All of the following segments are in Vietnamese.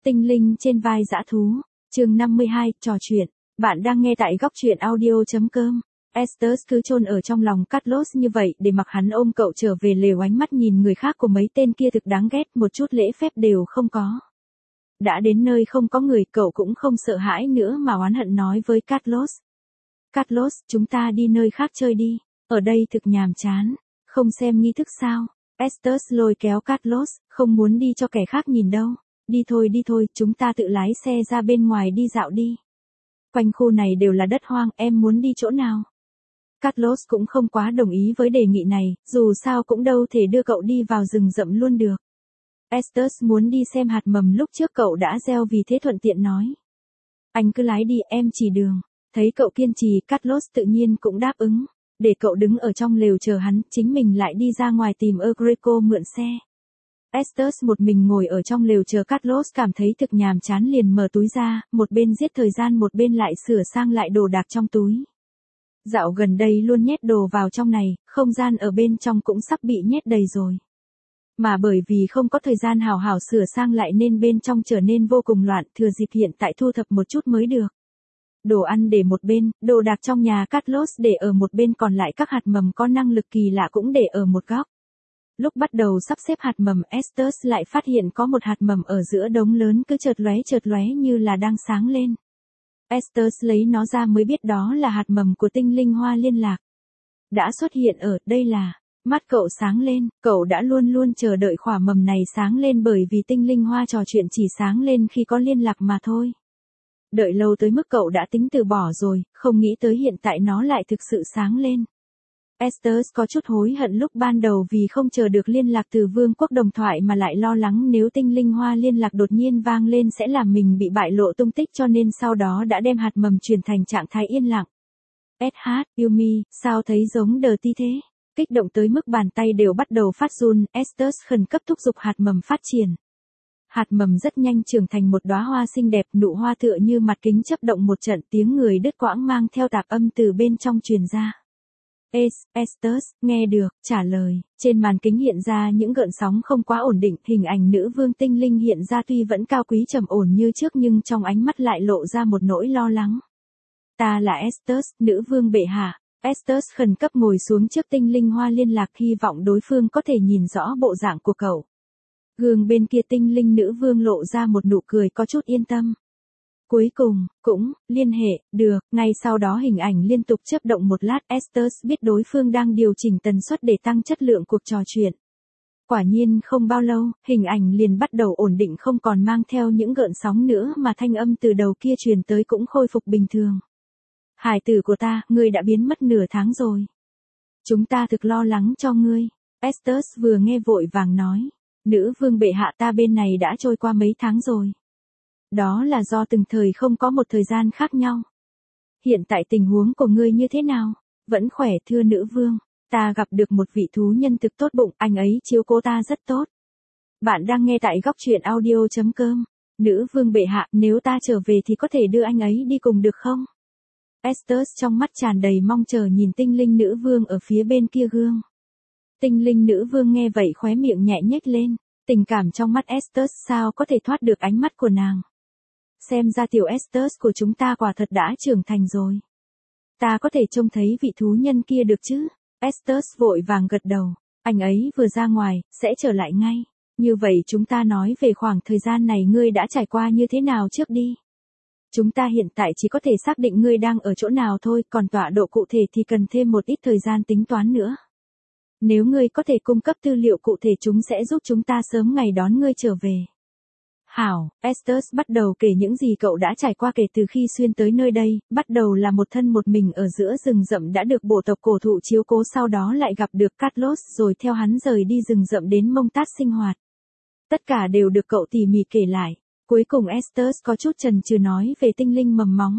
Tinh linh trên vai dã thú, chương 52, trò chuyện. Bạn đang nghe tại góc truyện audio.com. Estes cứ chôn ở trong lòng Carlos như vậy để mặc hắn ôm cậu trở về lều, ánh mắt nhìn người khác của mấy tên kia thực đáng ghét, một chút lễ phép đều không có. Đã đến nơi không có người, cậu cũng không sợ hãi nữa mà oán hận nói với Carlos. Carlos, chúng ta đi nơi khác chơi đi, ở đây thực nhàm chán, không xem nghi thức sao? Estes lôi kéo Carlos, không muốn đi cho kẻ khác nhìn đâu. Đi thôi, chúng ta tự lái xe ra bên ngoài đi dạo đi. Quanh khu này đều là đất hoang, em muốn đi chỗ nào? Carlos cũng không quá đồng ý với đề nghị này, dù sao cũng đâu thể đưa cậu đi vào rừng rậm luôn được. Estes muốn đi xem hạt mầm lúc trước cậu đã gieo, vì thế thuận tiện nói. Anh cứ lái đi, em chỉ đường. Thấy cậu kiên trì, Carlos tự nhiên cũng đáp ứng. Để cậu đứng ở trong lều chờ hắn, chính mình lại đi ra ngoài tìm Greco mượn xe. Estes một mình ngồi ở trong lều chờ Carlos, cảm thấy thực nhàm chán liền mở túi ra, một bên giết thời gian một bên lại sửa sang lại đồ đạc trong túi. Dạo gần đây luôn nhét đồ vào trong này, không gian ở bên trong cũng sắp bị nhét đầy rồi. Mà bởi vì không có thời gian hào hào sửa sang lại nên bên trong trở nên vô cùng loạn, thừa dịp hiện tại thu thập một chút mới được. Đồ ăn để một bên, đồ đạc trong nhà Carlos để ở một bên, còn lại các hạt mầm có năng lực kỳ lạ cũng để ở một góc. Lúc bắt đầu sắp xếp hạt mầm, Estes lại phát hiện có một hạt mầm ở giữa đống lớn cứ chợt lóe như là đang sáng lên. Estes lấy nó ra mới biết đó là hạt mầm của tinh linh hoa liên lạc. Đã xuất hiện ở đây là, mắt cậu sáng lên, cậu đã luôn luôn chờ đợi quả mầm này sáng lên bởi vì tinh linh hoa trò chuyện chỉ sáng lên khi có liên lạc mà thôi. Đợi lâu tới mức cậu đã tính từ bỏ rồi, không nghĩ tới hiện tại nó lại thực sự sáng lên. Estes có chút hối hận lúc ban đầu vì không chờ được liên lạc từ vương quốc đồng thoại mà lại lo lắng nếu tinh linh hoa liên lạc đột nhiên vang lên sẽ làm mình bị bại lộ tung tích, cho nên sau đó đã đem hạt mầm chuyển thành trạng thái yên lặng. SH, Yumi, sao thấy giống đờ ti thế? Kích động tới mức bàn tay đều bắt đầu phát run, Estes khẩn cấp thúc giục hạt mầm phát triển. Hạt mầm rất nhanh trưởng thành một đóa hoa xinh đẹp, nụ hoa tựa như mặt kính chớp động một trận, tiếng người đứt quãng mang theo tạp âm từ bên trong truyền ra. Estes, nghe được, trả lời. Trên màn kính hiện ra những gợn sóng không quá ổn định, hình ảnh nữ vương tinh linh hiện ra tuy vẫn cao quý trầm ổn như trước nhưng trong ánh mắt lại lộ ra một nỗi lo lắng. Ta là Estes, nữ vương bệ hạ. Estes khẩn cấp ngồi xuống trước tinh linh hoa liên lạc, hy vọng đối phương có thể nhìn rõ bộ dạng của cậu. Gương bên kia tinh linh nữ vương lộ ra một nụ cười có chút yên tâm. Cuối cùng, cũng, liên hệ, được, ngay sau đó hình ảnh liên tục chớp động một lát, Estes biết đối phương đang điều chỉnh tần suất để tăng chất lượng cuộc trò chuyện. Quả nhiên không bao lâu, hình ảnh liền bắt đầu ổn định, không còn mang theo những gợn sóng nữa mà thanh âm từ đầu kia truyền tới cũng khôi phục bình thường. Hải tử của ta, ngươi đã biến mất nửa tháng rồi. Chúng ta thực lo lắng cho ngươi. Estes vừa nghe vội vàng nói. Nữ vương bệ hạ, ta bên này đã trôi qua mấy tháng rồi. Đó là do từng thời không có một thời gian khác nhau. Hiện tại tình huống của ngươi như thế nào? Vẫn khỏe thưa nữ vương. Ta gặp được một vị thú nhân thực tốt bụng, anh ấy chiếu cố ta rất tốt. Bạn đang nghe tại góc truyện audio.com. Nữ vương bệ hạ, nếu ta trở về thì có thể đưa anh ấy đi cùng được không? Estes trong mắt tràn đầy mong chờ nhìn tinh linh nữ vương ở phía bên kia gương. Tinh linh nữ vương nghe vậy khóe miệng nhẹ nhếch lên, tình cảm trong mắt Estes sao có thể thoát được ánh mắt của nàng. Xem ra tiểu Estes của chúng ta quả thật đã trưởng thành rồi. Ta có thể trông thấy vị thú nhân kia được chứ? Estes vội vàng gật đầu, anh ấy vừa ra ngoài, sẽ trở lại ngay. Như vậy chúng ta nói về khoảng thời gian này ngươi đã trải qua như thế nào trước đi. Chúng ta hiện tại chỉ có thể xác định ngươi đang ở chỗ nào thôi, còn tọa độ cụ thể thì cần thêm một ít thời gian tính toán nữa. Nếu ngươi có thể cung cấp tư liệu cụ thể chúng sẽ giúp chúng ta sớm ngày đón ngươi trở về. Hảo, Estes bắt đầu kể những gì cậu đã trải qua kể từ khi xuyên tới nơi đây, bắt đầu là một thân một mình ở giữa rừng rậm đã được bộ tộc cổ thụ chiếu cố, sau đó lại gặp được Carlos rồi theo hắn rời đi rừng rậm đến Montas sinh hoạt. Tất cả đều được cậu tỉ mỉ kể lại. Cuối cùng Estes có chút chần chừ nói về tinh linh mầm móng.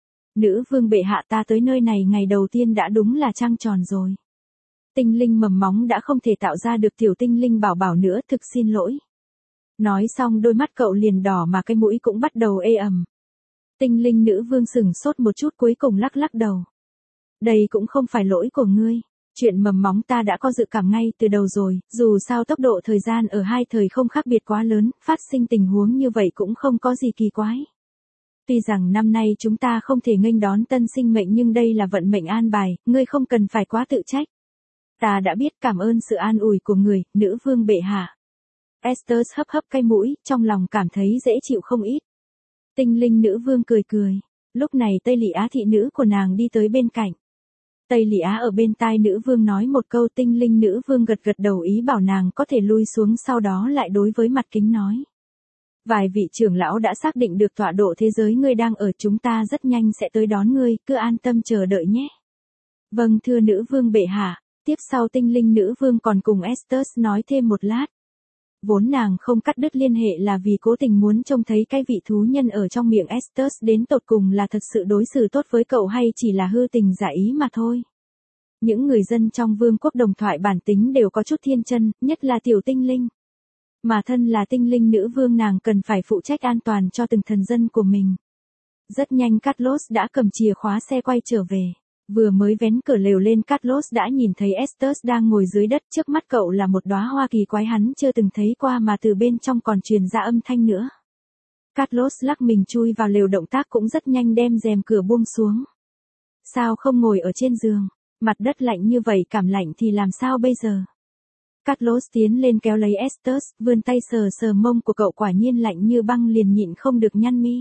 Nữ vương bệ hạ, ta tới nơi này ngày đầu tiên đã đúng là trăng tròn rồi. Tinh linh mầm móng đã không thể tạo ra được tiểu tinh linh bảo bảo nữa, thực xin lỗi. Nói xong đôi mắt cậu liền đỏ mà cái mũi cũng bắt đầu ê ẩm. Tinh linh nữ vương sửng sốt một chút cuối cùng lắc lắc đầu. Đây cũng không phải lỗi của ngươi. Chuyện mầm móng ta đã có dự cảm ngay từ đầu rồi, dù sao tốc độ thời gian ở hai thời không khác biệt quá lớn, phát sinh tình huống như vậy cũng không có gì kỳ quái. Tuy rằng năm nay chúng ta không thể nghênh đón tân sinh mệnh nhưng đây là vận mệnh an bài, ngươi không cần phải quá tự trách. Ta đã biết, cảm ơn sự an ủi của người, nữ vương bệ hạ. Esther hấp hấp cái mũi, trong lòng cảm thấy dễ chịu không ít. Tinh linh nữ vương cười cười. Lúc này Tây Lị Á thị nữ của nàng đi tới bên cạnh. Tây Lị Á ở bên tai nữ vương nói một câu, tinh linh nữ vương gật gật đầu ý bảo nàng có thể lui xuống, sau đó lại đối với mặt kính nói. Vài vị trưởng lão đã xác định được tọa độ thế giới ngươi đang ở, chúng ta rất nhanh sẽ tới đón ngươi, cứ an tâm chờ đợi nhé. Vâng thưa nữ vương bệ hạ. Tiếp sau tinh linh nữ vương còn cùng Esther nói thêm một lát. Vốn nàng không cắt đứt liên hệ là vì cố tình muốn trông thấy cái vị thú nhân ở trong miệng Esther đến tột cùng là thật sự đối xử tốt với cậu hay chỉ là hư tình giả ý mà thôi. Những người dân trong vương quốc đồng thoại bản tính đều có chút thiên chân, nhất là tiểu tinh linh. Mà thân là tinh linh nữ vương nàng cần phải phụ trách an toàn cho từng thần dân của mình. Rất nhanh Carlos đã cầm chìa khóa xe quay trở về. Vừa mới vén cửa lều lên Carlos đã nhìn thấy Esther đang ngồi dưới đất, trước mắt cậu là một đóa hoa kỳ quái hắn chưa từng thấy qua mà từ bên trong còn truyền ra âm thanh nữa. Carlos lắc mình chui vào lều, động tác cũng rất nhanh đem rèm cửa buông xuống. Sao không ngồi ở trên giường? Mặt đất lạnh như vậy, cảm lạnh thì làm sao bây giờ? Carlos tiến lên kéo lấy Esther, vươn tay sờ sờ mông của cậu, quả nhiên lạnh như băng, liền nhịn không được nhăn mi.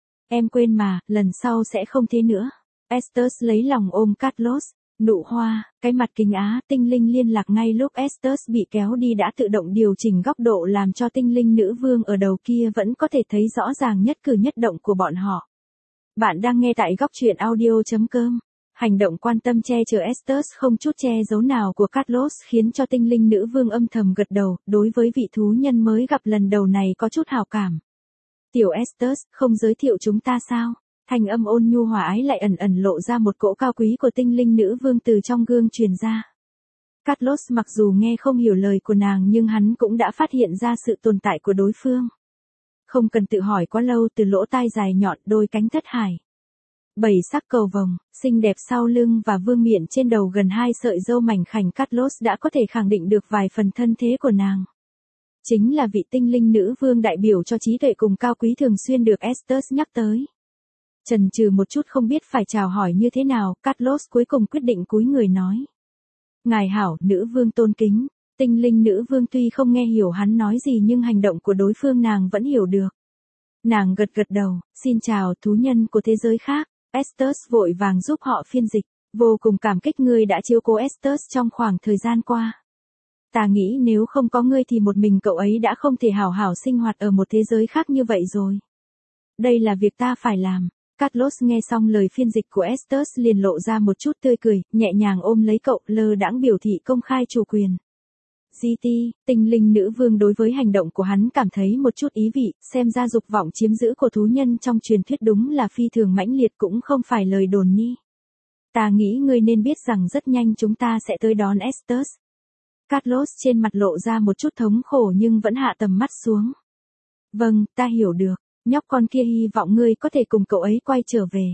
Em quên mà, lần sau sẽ không thế nữa. Esther lấy lòng ôm Carlos, nụ hoa, cái mặt kính Á, tinh linh liên lạc ngay lúc Esther bị kéo đi đã tự động điều chỉnh góc độ làm cho tinh linh nữ vương ở đầu kia vẫn có thể thấy rõ ràng nhất cử nhất động của bọn họ. Bạn đang nghe tại góc truyện audio.com. Hành động quan tâm che chở Esther không chút che giấu nào của Carlos khiến cho tinh linh nữ vương âm thầm gật đầu, đối với vị thú nhân mới gặp lần đầu này có chút hảo cảm. Tiểu Esther, không giới thiệu chúng ta sao? Thanh âm ôn nhu hòa ái lại ẩn ẩn lộ ra một cỗ cao quý của tinh linh nữ vương từ trong gương truyền ra. Carlos mặc dù nghe không hiểu lời của nàng nhưng hắn cũng đã phát hiện ra sự tồn tại của đối phương. Không cần tự hỏi quá lâu, từ lỗ tai dài nhọn, đôi cánh thất hải. 7 sắc cầu vồng, xinh đẹp sau lưng và vương miện trên đầu gần 2 sợi râu mảnh khảnh, Carlos đã có thể khẳng định được vài phần thân thế của nàng. Chính là vị tinh linh nữ vương đại biểu cho trí tuệ cùng cao quý thường xuyên được Esther nhắc tới. Chần chừ một chút không biết phải chào hỏi như thế nào, Carlos cuối cùng quyết định cúi người nói. Ngài hảo, nữ vương tôn kính. Tinh linh nữ vương tuy không nghe hiểu hắn nói gì nhưng hành động của đối phương nàng vẫn hiểu được. Nàng gật gật đầu, xin chào thú nhân của thế giới khác. Esther vội vàng giúp họ phiên dịch, vô cùng cảm kích ngươi đã chiếu cố Esther trong khoảng thời gian qua. Ta nghĩ nếu không có ngươi thì một mình cậu ấy đã không thể hảo hảo sinh hoạt ở một thế giới khác như vậy rồi. Đây là việc ta phải làm. Carlos nghe xong lời phiên dịch của Esther liền lộ ra một chút tươi cười, nhẹ nhàng ôm lấy cậu, lơ đãng biểu thị công khai chủ quyền. GT, tinh linh nữ vương đối với hành động của hắn cảm thấy một chút ý vị, xem ra dục vọng chiếm giữ của thú nhân trong truyền thuyết đúng là phi thường mãnh liệt, cũng không phải lời đồn ni. Ta nghĩ ngươi nên biết rằng rất nhanh chúng ta sẽ tới đón Esther. Carlos trên mặt lộ ra một chút thống khổ nhưng vẫn hạ tầm mắt xuống. Vâng, ta hiểu được. Nhóc con kia hy vọng ngươi có thể cùng cậu ấy quay trở về.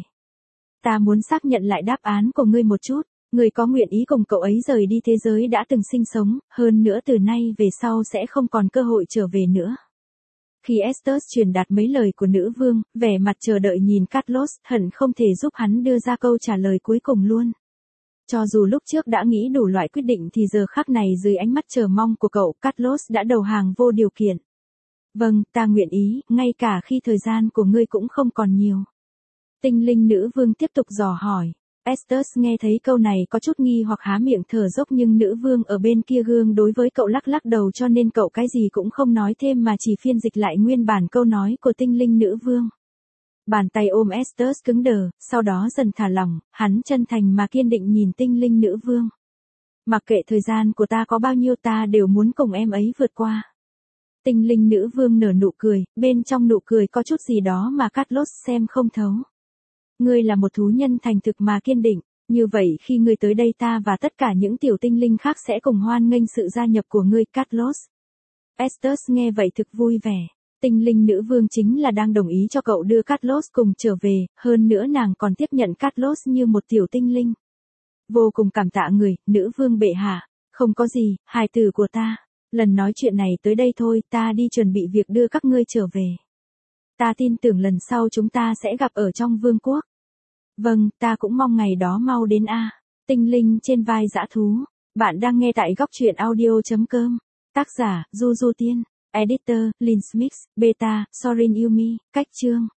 Ta muốn xác nhận lại đáp án của ngươi một chút. Ngươi có nguyện ý cùng cậu ấy rời đi thế giới đã từng sinh sống, hơn nữa từ nay về sau sẽ không còn cơ hội trở về nữa. Khi Esther truyền đạt mấy lời của nữ vương, vẻ mặt chờ đợi nhìn Carlos, hận không thể giúp hắn đưa ra câu trả lời cuối cùng luôn. Cho dù lúc trước đã nghĩ đủ loại quyết định thì giờ khắc này dưới ánh mắt chờ mong của cậu, Carlos đã đầu hàng vô điều kiện. Vâng, ta nguyện ý, ngay cả khi thời gian của ngươi cũng không còn nhiều. Tinh linh nữ vương tiếp tục dò hỏi. Esther nghe thấy câu này có chút nghi hoặc há miệng thở dốc nhưng nữ vương ở bên kia gương đối với cậu lắc lắc đầu cho nên cậu cái gì cũng không nói thêm mà chỉ phiên dịch lại nguyên bản câu nói của tinh linh nữ vương. Bàn tay ôm Esther cứng đờ, sau đó dần thả lỏng, hắn chân thành mà kiên định nhìn tinh linh nữ vương. Mặc kệ thời gian của ta có bao nhiêu ta đều muốn cùng em ấy vượt qua. Tinh linh nữ vương nở nụ cười, bên trong nụ cười có chút gì đó mà Carlos xem không thấu. Ngươi là một thú nhân thành thực mà kiên định, như vậy khi ngươi tới đây ta và tất cả những tiểu tinh linh khác sẽ cùng hoan nghênh sự gia nhập của ngươi, Carlos. Esther nghe vậy thực vui vẻ. Tinh linh nữ vương chính là đang đồng ý cho cậu đưa Carlos cùng trở về, hơn nữa nàng còn tiếp nhận Carlos như một tiểu tinh linh. Vô cùng cảm tạ người, nữ vương bệ hạ. Không có gì, hài tử của ta. Lần nói chuyện này tới đây thôi, ta đi chuẩn bị việc đưa các ngươi trở về. Ta tin tưởng lần sau chúng ta sẽ gặp ở trong vương quốc. Vâng, ta cũng mong ngày đó mau đến a. Tinh linh trên vai dã thú. Bạn đang nghe tại góc truyện audio.com. Tác giả, Du Du Tiên. Editor, Lin Smith. Beta, Sorin Yumi. Cách chương.